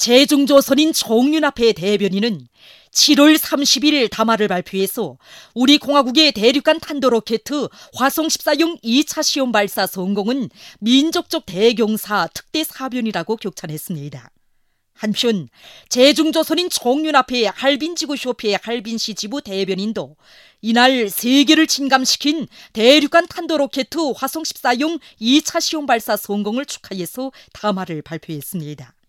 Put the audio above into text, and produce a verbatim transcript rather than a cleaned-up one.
제중조선인 정윤합회 대변인은 칠월 삼십일 담화를 발표해서 우리 공화국의 대륙간 탄도로켓 화성 십사용 이 차 시험 발사 성공은 민족적 대경사 특대 사변이라고 격찬했습니다. 한편 제중조선인 정윤합회 할빈지구쇼회 할빈시 지부 대변인도 이날 세계를 진감시킨 대륙간 탄도로켓 화성 십사용 이 차 시험 발사 성공을 축하해서 담화를 발표했습니다.